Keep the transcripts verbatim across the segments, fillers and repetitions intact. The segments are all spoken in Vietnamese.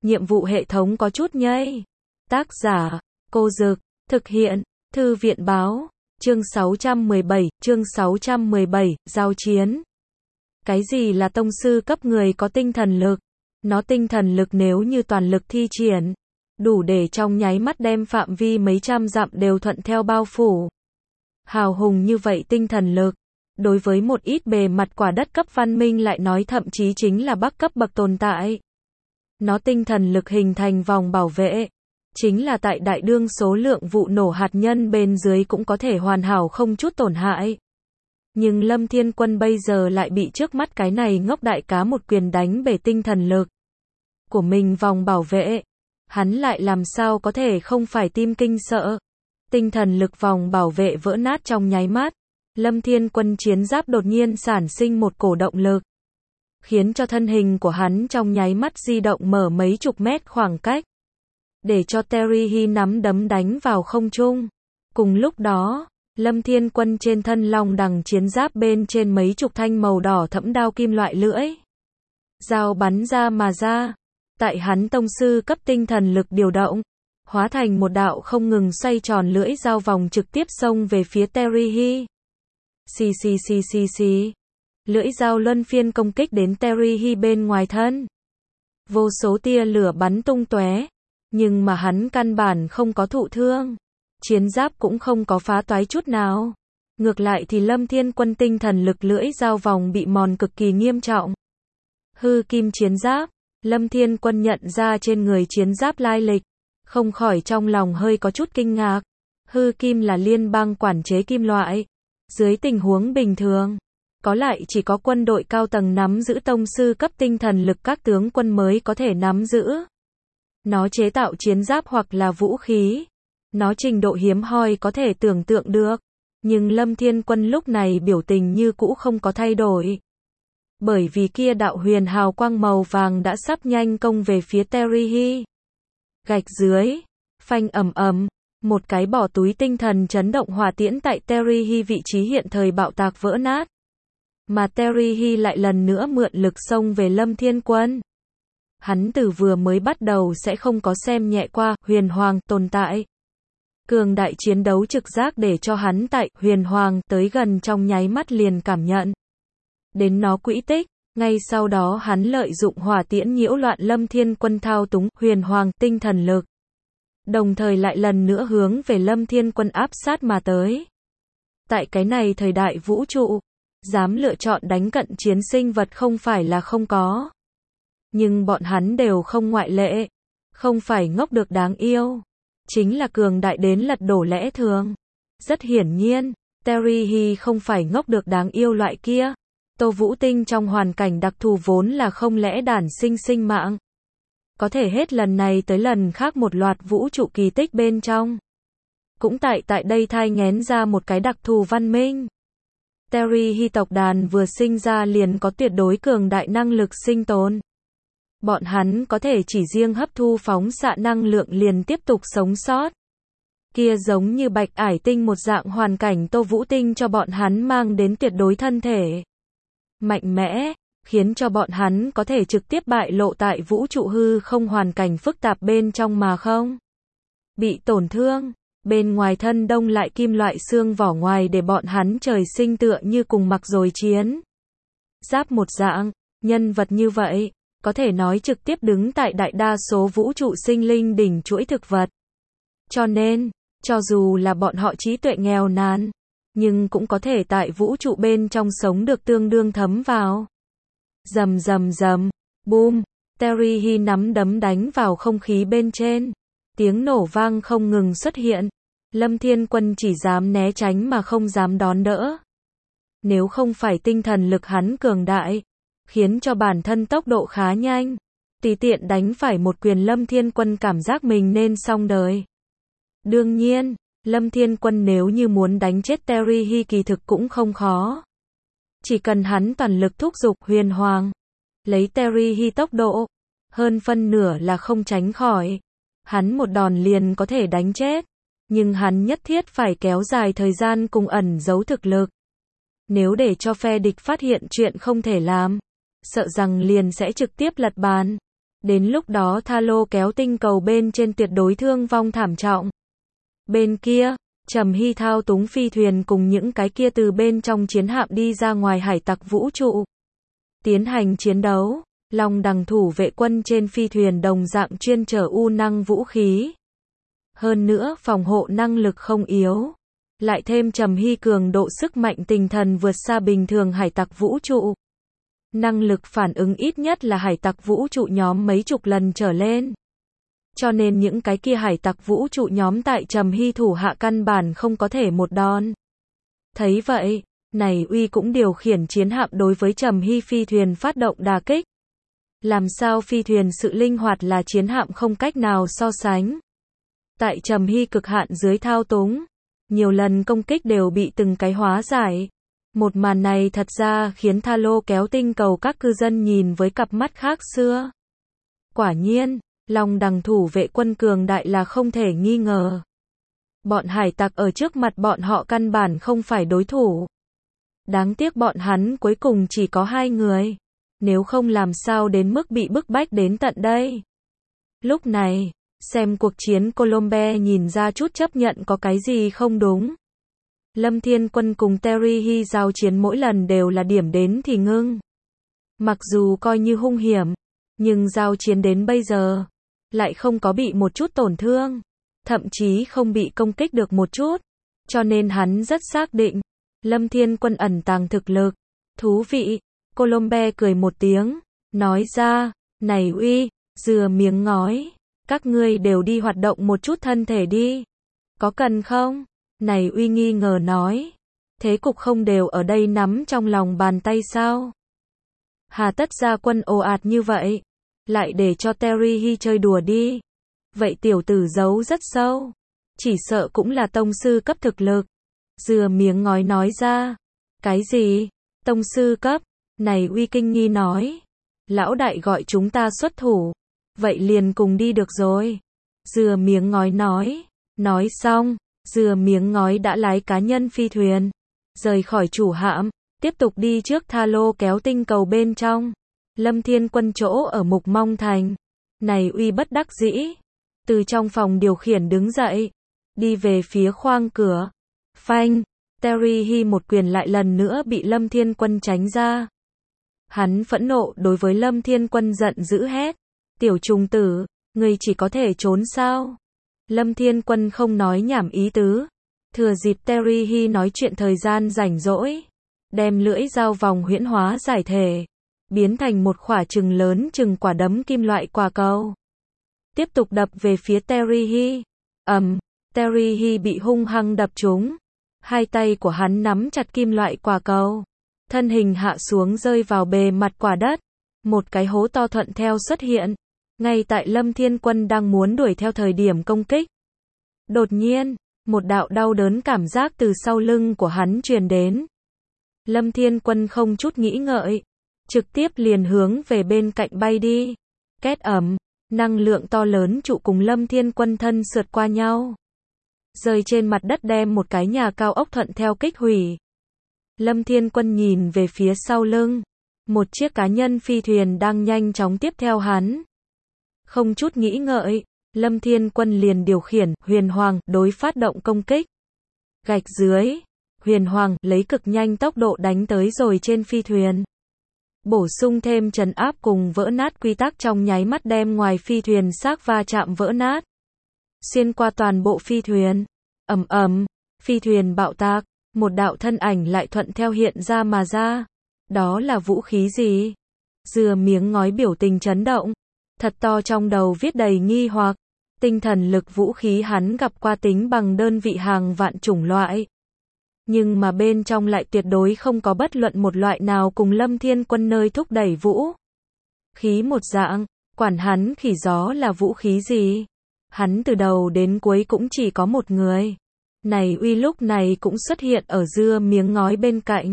nhiệm vụ hệ thống có chút nhây. Tác giả, Cô Dực, thực hiện, Thư viện báo, chương sáu trăm mười bảy, chương sáu trăm mười bảy, giao chiến. Cái gì là tông sư cấp người có tinh thần lực? Nó tinh thần lực nếu như toàn lực thi triển, đủ để trong nháy mắt đem phạm vi mấy trăm dặm đều thuận theo bao phủ. Hào hùng như vậy tinh thần lực, đối với một ít bề mặt quả đất cấp văn minh lại nói thậm chí chính là bắc cấp bậc tồn tại. Nó tinh thần lực hình thành vòng bảo vệ, chính là tại đại đương số lượng vụ nổ hạt nhân bên dưới cũng có thể hoàn hảo không chút tổn hại. Nhưng Lâm Thiên Quân bây giờ lại bị trước mắt cái này ngốc đại cá một quyền đánh bể tinh thần lực của mình vòng bảo vệ. Hắn lại làm sao có thể không phải tim kinh sợ. Tinh thần lực vòng bảo vệ vỡ nát trong nháy mắt. Lâm Thiên Quân chiến giáp đột nhiên sản sinh một cổ động lực, khiến cho thân hình của hắn trong nháy mắt di động mở mấy chục mét khoảng cách, để cho Terihi nắm đấm đánh vào không trung. Cùng lúc đó, Lâm Thiên Quân trên thân long đằng chiến giáp bên trên mấy chục thanh màu đỏ thẫm đao kim loại lưỡi dao bắn ra mà ra. Tại hắn tông sư cấp tinh thần lực điều động, hóa thành một đạo không ngừng xoay tròn lưỡi dao vòng trực tiếp xông về phía Terihi. Xì xì xì xì xì. Lưỡi dao luân phiên công kích đến Terihi bên ngoài thân. Vô số tia lửa bắn tung tóe, nhưng mà hắn căn bản không có thụ thương. Chiến giáp cũng không có phá toái chút nào. Ngược lại thì Lâm Thiên Quân tinh thần lực lưỡi dao vòng bị mòn cực kỳ nghiêm trọng. Hư kim chiến giáp, Lâm Thiên Quân nhận ra trên người chiến giáp lai lịch, không khỏi trong lòng hơi có chút kinh ngạc. Hư kim là liên bang quản chế kim loại. Dưới tình huống bình thường, có lại chỉ có quân đội cao tầng nắm giữ tông sư cấp tinh thần lực các tướng quân mới có thể nắm giữ. Nó chế tạo chiến giáp hoặc là vũ khí. Nó trình độ hiếm hoi có thể tưởng tượng được. Nhưng Lâm Thiên Quân lúc này biểu tình như cũ không có thay đổi. Bởi vì kia đạo huyền hào quang màu vàng đã sắp nhanh công về phía Terihi. Gạch dưới, phanh ầm ầm, một cái bỏ túi tinh thần chấn động hỏa tiễn tại Terihi vị trí hiện thời bạo tạc vỡ nát. Mà Terihi lại lần nữa mượn lực xông về Lâm Thiên Quân. Hắn từ vừa mới bắt đầu sẽ không có xem nhẹ qua huyền hoàng tồn tại. Cường đại chiến đấu trực giác để cho hắn tại huyền hoàng tới gần trong nháy mắt liền cảm nhận đến nó quỹ tích. Ngay sau đó hắn lợi dụng hỏa tiễn nhiễu loạn Lâm Thiên Quân thao túng huyền hoàng tinh thần lực, đồng thời lại lần nữa hướng về Lâm Thiên Quân áp sát mà tới. Tại cái này thời đại vũ trụ, dám lựa chọn đánh cận chiến sinh vật không phải là không có. Nhưng bọn hắn đều không ngoại lệ. Không phải ngốc được đáng yêu, chính là cường đại đến lật đổ lẽ thường. Rất hiển nhiên, Terihi không phải ngốc được đáng yêu loại kia. Tô Vũ Tinh trong hoàn cảnh đặc thù vốn là không lẽ đản sinh sinh mạng. Có thể hết lần này tới lần khác một loạt vũ trụ kỳ tích bên trong. Cũng tại tại đây thai nghén ra một cái đặc thù văn minh. Terihi tộc đàn vừa sinh ra liền có tuyệt đối cường đại năng lực sinh tồn. Bọn hắn có thể chỉ riêng hấp thu phóng xạ năng lượng liền tiếp tục sống sót. Kia giống như bạch ải tinh một dạng hoàn cảnh Tô Vũ Tinh cho bọn hắn mang đến tuyệt đối thân thể mạnh mẽ, khiến cho bọn hắn có thể trực tiếp bại lộ tại vũ trụ hư không hoàn cảnh phức tạp bên trong mà không bị tổn thương. Bên ngoài thân đông lại kim loại xương vỏ ngoài để bọn hắn trời sinh tựa như cùng mặc rồi chiến giáp một dạng. Nhân vật như vậy, có thể nói trực tiếp đứng tại đại đa số vũ trụ sinh linh đỉnh chuỗi thực vật. Cho nên, cho dù là bọn họ trí tuệ nghèo nàn, nhưng cũng có thể tại vũ trụ bên trong sống được tương đương thấm vào. Rầm rầm rầm, boom, Terihi nắm đấm đánh vào không khí bên trên. Tiếng nổ vang không ngừng xuất hiện. Lâm Thiên Quân chỉ dám né tránh mà không dám đón đỡ. Nếu không phải tinh thần lực hắn cường đại, khiến cho bản thân tốc độ khá nhanh, tùy tiện đánh phải một quyền Lâm Thiên Quân cảm giác mình nên xong đời. Đương nhiên, Lâm Thiên Quân nếu như muốn đánh chết Terihi kỳ thực cũng không khó. Chỉ cần hắn toàn lực thúc giục huyền hoàng, lấy Terihi tốc độ, hơn phân nửa là không tránh khỏi. Hắn một đòn liền có thể đánh chết, nhưng hắn nhất thiết phải kéo dài thời gian cùng ẩn giấu thực lực. Nếu để cho phe địch phát hiện chuyện không thể làm, sợ rằng liền sẽ trực tiếp lật bàn. Đến lúc đó tha lô kéo tinh cầu bên trên tuyệt đối thương vong thảm trọng. Bên kia, Trầm Hy thao túng phi thuyền cùng những cái kia từ bên trong chiến hạm đi ra ngoài hải tặc vũ trụ. Tiến hành chiến đấu, Long Đằng thủ vệ quân trên phi thuyền đồng dạng chuyên chở u năng vũ khí. Hơn nữa phòng hộ năng lực không yếu. Lại thêm Trầm Hy cường độ sức mạnh tinh thần vượt xa bình thường hải tặc vũ trụ. Năng lực phản ứng ít nhất là hải tặc vũ trụ nhóm mấy chục lần trở lên. Cho nên những cái kia hải tặc vũ trụ nhóm tại Trầm Hy thủ hạ căn bản không có thể một đòn. Thấy vậy, này uy cũng điều khiển chiến hạm đối với Trầm Hy phi thuyền phát động đả kích. Làm sao phi thuyền sự linh hoạt là chiến hạm không cách nào so sánh. Tại Trầm Hy cực hạn dưới thao túng, nhiều lần công kích đều bị từng cái hóa giải. Một màn này thật ra khiến tha lô kéo tinh cầu các cư dân nhìn với cặp mắt khác xưa. Quả nhiên, Long Đằng thủ vệ quân cường đại là không thể nghi ngờ. Bọn hải tặc ở trước mặt bọn họ căn bản không phải đối thủ. Đáng tiếc bọn hắn cuối cùng chỉ có hai người. Nếu không làm sao đến mức bị bức bách đến tận đây. Lúc này, xem cuộc chiến Colombe nhìn ra chút chấp nhận có cái gì không đúng. Lâm Thiên Quân cùng Terry Hy giao chiến mỗi lần đều là điểm đến thì ngưng. Mặc dù coi như hung hiểm, nhưng giao chiến đến bây giờ, lại không có bị một chút tổn thương, thậm chí không bị công kích được một chút. Cho nên hắn rất xác định, Lâm Thiên Quân ẩn tàng thực lực. Thú vị, Colombe cười một tiếng, nói ra, này uy, dừa miếng ngói, các ngươi đều đi hoạt động một chút thân thể đi. Có cần không? Này uy nghi ngờ nói, thế cục không đều ở đây nắm trong lòng bàn tay sao? Hà tất ra quân ồ ạt như vậy, lại để cho Terry Hy chơi đùa đi. Vậy tiểu tử giấu rất sâu, chỉ sợ cũng là tông sư cấp thực lực. Dừa miếng ngói nói ra, cái gì? Tông sư cấp? Này uy kinh nghi nói, lão đại gọi chúng ta xuất thủ, vậy liền cùng đi được rồi. Dừa miếng ngói nói, nói xong, dừa miếng ngói đã lái cá nhân phi thuyền, rời khỏi chủ hạm, tiếp tục đi trước tha lô kéo tinh cầu bên trong. Lâm Thiên Quân chỗ ở Mục Mong Thành. Này uy bất đắc dĩ, từ trong phòng điều khiển đứng dậy, đi về phía khoang cửa. Phanh, Terry Hy một quyền lại lần nữa bị Lâm Thiên Quân tránh ra. Hắn phẫn nộ đối với Lâm Thiên Quân giận dữ hét, tiểu trùng tử, ngươi chỉ có thể trốn sao? Lâm Thiên Quân không nói nhảm ý tứ, thừa dịp Terry Hy nói chuyện thời gian rảnh rỗi, đem lưỡi dao vòng huyễn hóa giải thể, biến thành một quả chừng lớn chừng quả đấm kim loại quả cầu. Tiếp tục đập về phía Terry Hy. Ầm, um, Terry Hy bị hung hăng đập trúng. Hai tay của hắn nắm chặt kim loại quả cầu, thân hình hạ xuống rơi vào bề mặt quả đất. Một cái hố to thuận theo xuất hiện, ngay tại Lâm Thiên Quân đang muốn đuổi theo thời điểm công kích. Đột nhiên, một đạo đau đớn cảm giác từ sau lưng của hắn truyền đến. Lâm Thiên Quân không chút nghĩ ngợi, trực tiếp liền hướng về bên cạnh bay đi. Két ầm, năng lượng to lớn trụ cùng Lâm Thiên Quân thân sượt qua nhau, rơi trên mặt đất đem một cái nhà cao ốc thuận theo kích hủy. Lâm Thiên Quân nhìn về phía sau lưng, một chiếc cá nhân phi thuyền đang nhanh chóng tiếp theo hắn. Không chút nghĩ ngợi, Lâm Thiên Quân liền điều khiển Huyền Hoàng đối phát động công kích. Gạch dưới, Huyền Hoàng lấy cực nhanh tốc độ đánh tới rồi trên phi thuyền. Bổ sung thêm trấn áp cùng vỡ nát quy tắc trong nháy mắt đem ngoài phi thuyền xác va chạm vỡ nát. Xuyên qua toàn bộ phi thuyền. Ầm ầm, phi thuyền bạo tạc, một đạo thân ảnh lại thuận theo hiện ra mà ra. Đó là vũ khí gì? Dừa miếng ngói biểu tình chấn động, thật to trong đầu viết đầy nghi hoặc. Tinh thần lực vũ khí hắn gặp qua tính bằng đơn vị hàng vạn chủng loại. Nhưng mà bên trong lại tuyệt đối không có bất luận một loại nào cùng Lâm Thiên Quân nơi thúc đẩy vũ khí một dạng, quản hắn khỉ gió là vũ khí gì. Hắn từ đầu đến cuối cũng chỉ có một người. Này uy lúc này cũng xuất hiện ở dưa miếng ngói bên cạnh.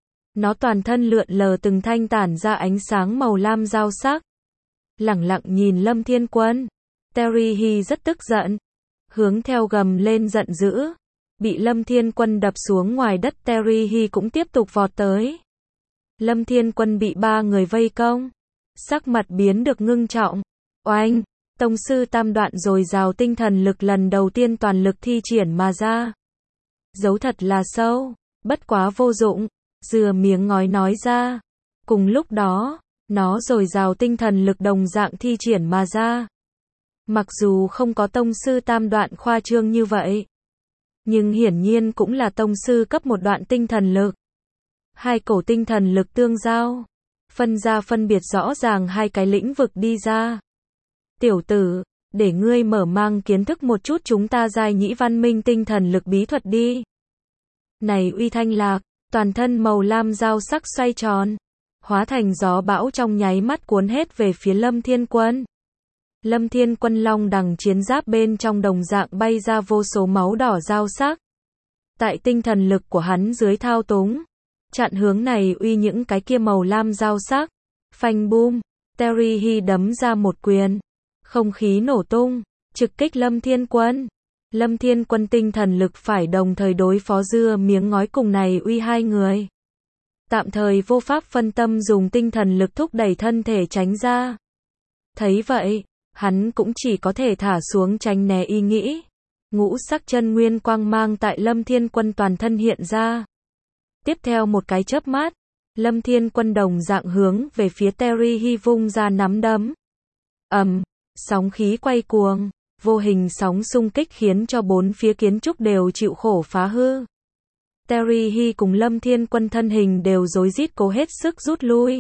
Nó toàn thân lượn lờ từng thanh tản ra ánh sáng màu lam dao sắc. Lẳng lặng nhìn Lâm Thiên Quân. Terry Hy rất tức giận, hướng theo gầm lên giận dữ. Bị Lâm Thiên Quân đập xuống ngoài đất, Terry Hy cũng tiếp tục vọt tới. Lâm Thiên Quân bị ba người vây công, sắc mặt biến được ngưng trọng. Oanh, tông sư tam đoạn dồi dào tinh thần lực lần đầu tiên toàn lực thi triển mà ra. Giấu thật là sâu, bất quá vô dụng, dừa miếng ngói nói ra. Cùng lúc đó, nó dồi dào tinh thần lực đồng dạng thi triển mà ra. Mặc dù không có tông sư tam đoạn khoa trương như vậy, nhưng hiển nhiên cũng là tông sư cấp một đoạn tinh thần lực. Hai cổ tinh thần lực tương giao, phân ra phân biệt rõ ràng hai cái lĩnh vực đi ra. Tiểu tử, để ngươi mở mang kiến thức một chút chúng ta giai nhĩ văn minh tinh thần lực bí thuật đi. Này Uy Thanh Lạc, toàn thân màu lam dao sắc xoay tròn, hóa thành gió bão trong nháy mắt cuốn hết về phía Lâm Thiên Quân. Lâm Thiên Quân long đằng chiến giáp bên trong đồng dạng bay ra vô số máu đỏ dao sắc. Tại tinh thần lực của hắn dưới thao túng, chặn hướng này uy những cái kia màu lam dao sắc. Phanh bum, Terry Hy đấm ra một quyền. Không khí nổ tung, trực kích Lâm Thiên Quân. Lâm Thiên Quân tinh thần lực phải đồng thời đối phó dưa miếng ngói cùng này uy hai người. Tạm thời vô pháp phân tâm dùng tinh thần lực thúc đẩy thân thể tránh ra. Thấy vậy, hắn cũng chỉ có thể thả xuống tránh né ý nghĩ. Ngũ sắc chân nguyên quang mang tại Lâm Thiên Quân toàn thân hiện ra. Tiếp theo một cái chớp mắt, Lâm Thiên Quân đồng dạng hướng về phía Terry Hy vung ra nắm đấm. Ầm, sóng khí quay cuồng, vô hình sóng xung kích khiến cho bốn phía kiến trúc đều chịu khổ phá hư. Terry Hy cùng Lâm Thiên Quân thân hình đều rối rít cố hết sức rút lui.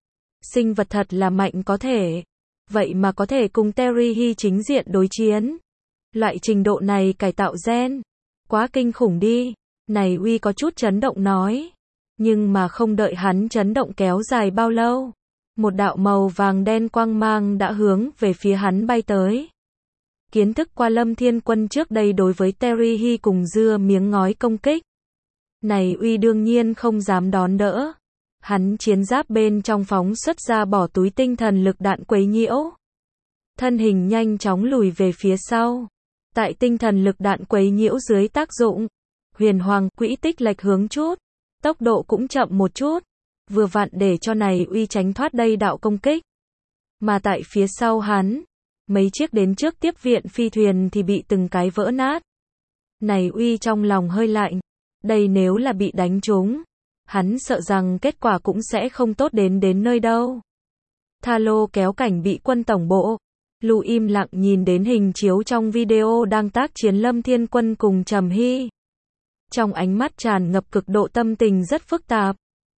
Sinh vật thật là mạnh có thể, vậy mà có thể cùng Terry Hy chính diện đối chiến. Loại trình độ này cải tạo gen, quá kinh khủng đi. Này Uy có chút chấn động nói. Nhưng mà không đợi hắn chấn động kéo dài bao lâu, một đạo màu vàng đen quang mang đã hướng về phía hắn bay tới. Kiến thức qua Lâm Thiên Quân trước đây đối với Terry Hy cùng dưa miếng ngói công kích. Này Uy đương nhiên không dám đón đỡ. Hắn chiến giáp bên trong phóng xuất ra bỏ túi tinh thần lực đạn quấy nhiễu. Thân hình nhanh chóng lùi về phía sau. Tại tinh thần lực đạn quấy nhiễu dưới tác dụng, huyền hoàng quỹ tích lệch hướng chút, tốc độ cũng chậm một chút, vừa vặn để cho này Uy tránh thoát đây đạo công kích. Mà tại phía sau hắn, mấy chiếc đến trước tiếp viện phi thuyền thì bị từng cái vỡ nát. Này Uy trong lòng hơi lạnh, đây nếu là bị đánh trúng, hắn sợ rằng kết quả cũng sẽ không tốt đến đến nơi đâu. Tha lô kéo cảnh bị quân tổng bộ. Lu im lặng nhìn đến hình chiếu trong video đang tác chiến Lâm Thiên Quân cùng Trầm Hy. Trong ánh mắt tràn ngập cực độ tâm tình rất phức tạp.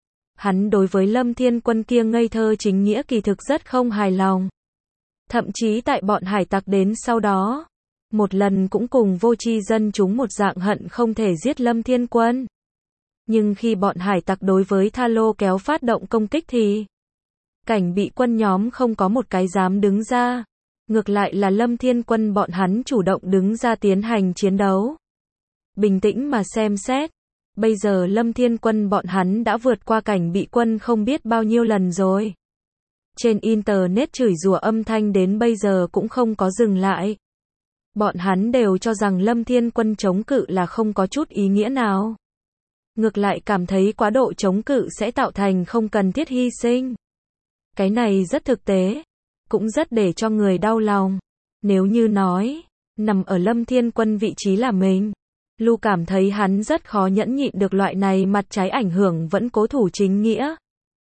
Hắn đối với Lâm Thiên Quân kia ngây thơ chính nghĩa kỳ thực rất không hài lòng. Thậm chí tại bọn hải tặc đến sau đó, một lần cũng cùng vô tri dân chúng một dạng hận không thể giết Lâm Thiên Quân. Nhưng khi bọn hải tặc đối với Tha lô kéo phát động công kích thì cảnh bị quân nhóm không có một cái dám đứng ra. Ngược lại là Lâm Thiên Quân bọn hắn chủ động đứng ra tiến hành chiến đấu. Bình tĩnh mà xem xét, bây giờ Lâm Thiên Quân bọn hắn đã vượt qua cảnh bị quân không biết bao nhiêu lần rồi. Trên internet chửi rủa âm thanh đến bây giờ cũng không có dừng lại. Bọn hắn đều cho rằng Lâm Thiên Quân chống cự là không có chút ý nghĩa nào. Ngược lại cảm thấy quá độ chống cự sẽ tạo thành không cần thiết hy sinh. Cái này rất thực tế, cũng rất để cho người đau lòng. Nếu như nói, nằm ở Lâm Thiên Quân vị trí là mình, Lu cảm thấy hắn rất khó nhẫn nhịn được loại này mặt trái ảnh hưởng vẫn cố thủ chính nghĩa.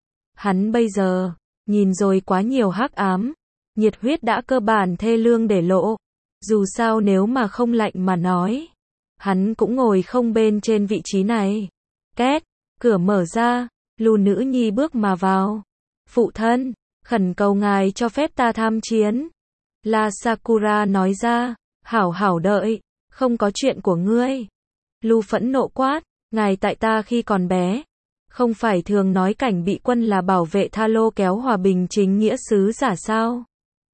Hắn bây giờ, nhìn rồi quá nhiều hắc ám, nhiệt huyết đã cơ bản thê lương để lộ. Dù sao nếu mà không lạnh mà nói, hắn cũng ngồi không bên trên vị trí này. Két, cửa mở ra, Lu nữ nhi bước mà vào. Phụ thân, khẩn cầu ngài cho phép ta tham chiến. La Sakura nói ra, hảo hảo đợi, không có chuyện của ngươi. Lu phẫn nộ quát, ngài tại ta khi còn bé, không phải thường nói cảnh bị quân là bảo vệ Tha lô kéo hòa bình chính nghĩa sứ giả sao?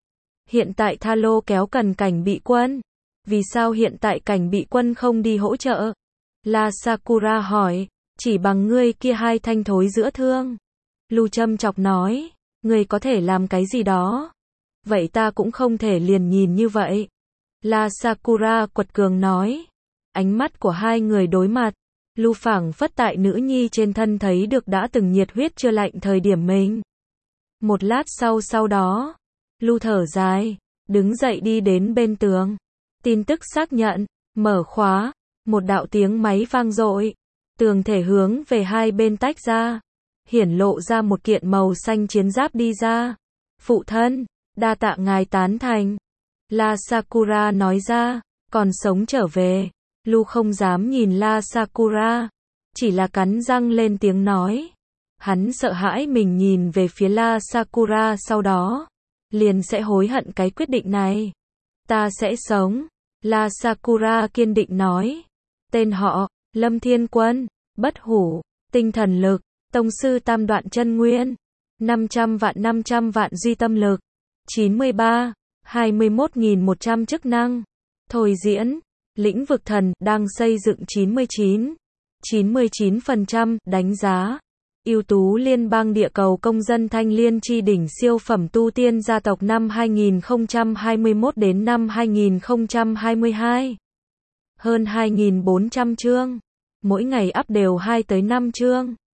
Hiện tại Tha lô kéo cần cảnh bị quân, vì sao hiện tại cảnh bị quân không đi hỗ trợ? La Sakura hỏi, chỉ bằng ngươi kia hai thanh thối giữa thương. Lu châm chọc nói, ngươi có thể làm cái gì đó, vậy ta cũng không thể liền nhìn như vậy. La Sakura quật cường nói. Ánh mắt của hai người đối mặt, Lu phảng phất tại nữ nhi trên thân thấy được đã từng nhiệt huyết chưa lạnh thời điểm mình. Một lát sau sau đó, Lu thở dài, đứng dậy đi đến bên tường. Tin tức xác nhận, mở khóa, một đạo tiếng máy vang dội. Tường thể hướng về hai bên tách ra, hiển lộ ra một kiện màu xanh chiến giáp đi ra. Phụ thân, đa tạ ngài tán thành. La Sakura nói ra, còn sống trở về. Lu không dám nhìn La Sakura, chỉ là cắn răng lên tiếng nói. Hắn sợ hãi mình nhìn về phía La Sakura sau đó, liền sẽ hối hận cái quyết định này. Ta sẽ sống. La Sakura kiên định nói. Tên họ, Lâm Thiên Quân, bất hủ, tinh thần lực, tông sư tam đoạn chân nguyên, năm trăm vạn năm trăm vạn duy tâm lực, chín mươi ba, hai mươi mốt nghìn một trăm chức năng, thôi diễn, lĩnh vực thần, đang xây dựng chín mươi chín, chín mươi chín phần trăm, đánh giá. Ưu tú liên bang địa cầu công dân thanh liên chi đỉnh siêu phẩm tu tiên gia tộc năm hai nghìn không trăm hai mươi mốt đến năm hai nghìn không trăm hai mươi hai. Hơn hai nghìn bốn trăm chương. Mỗi ngày up đều hai tới năm chương.